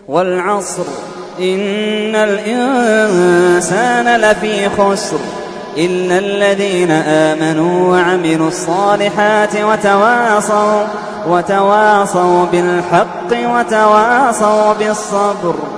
والعصر إن الإنسان لفي خسر إلا الذين آمنوا وعملوا الصالحات وتواصوا بالحق وتواصوا بالصبر.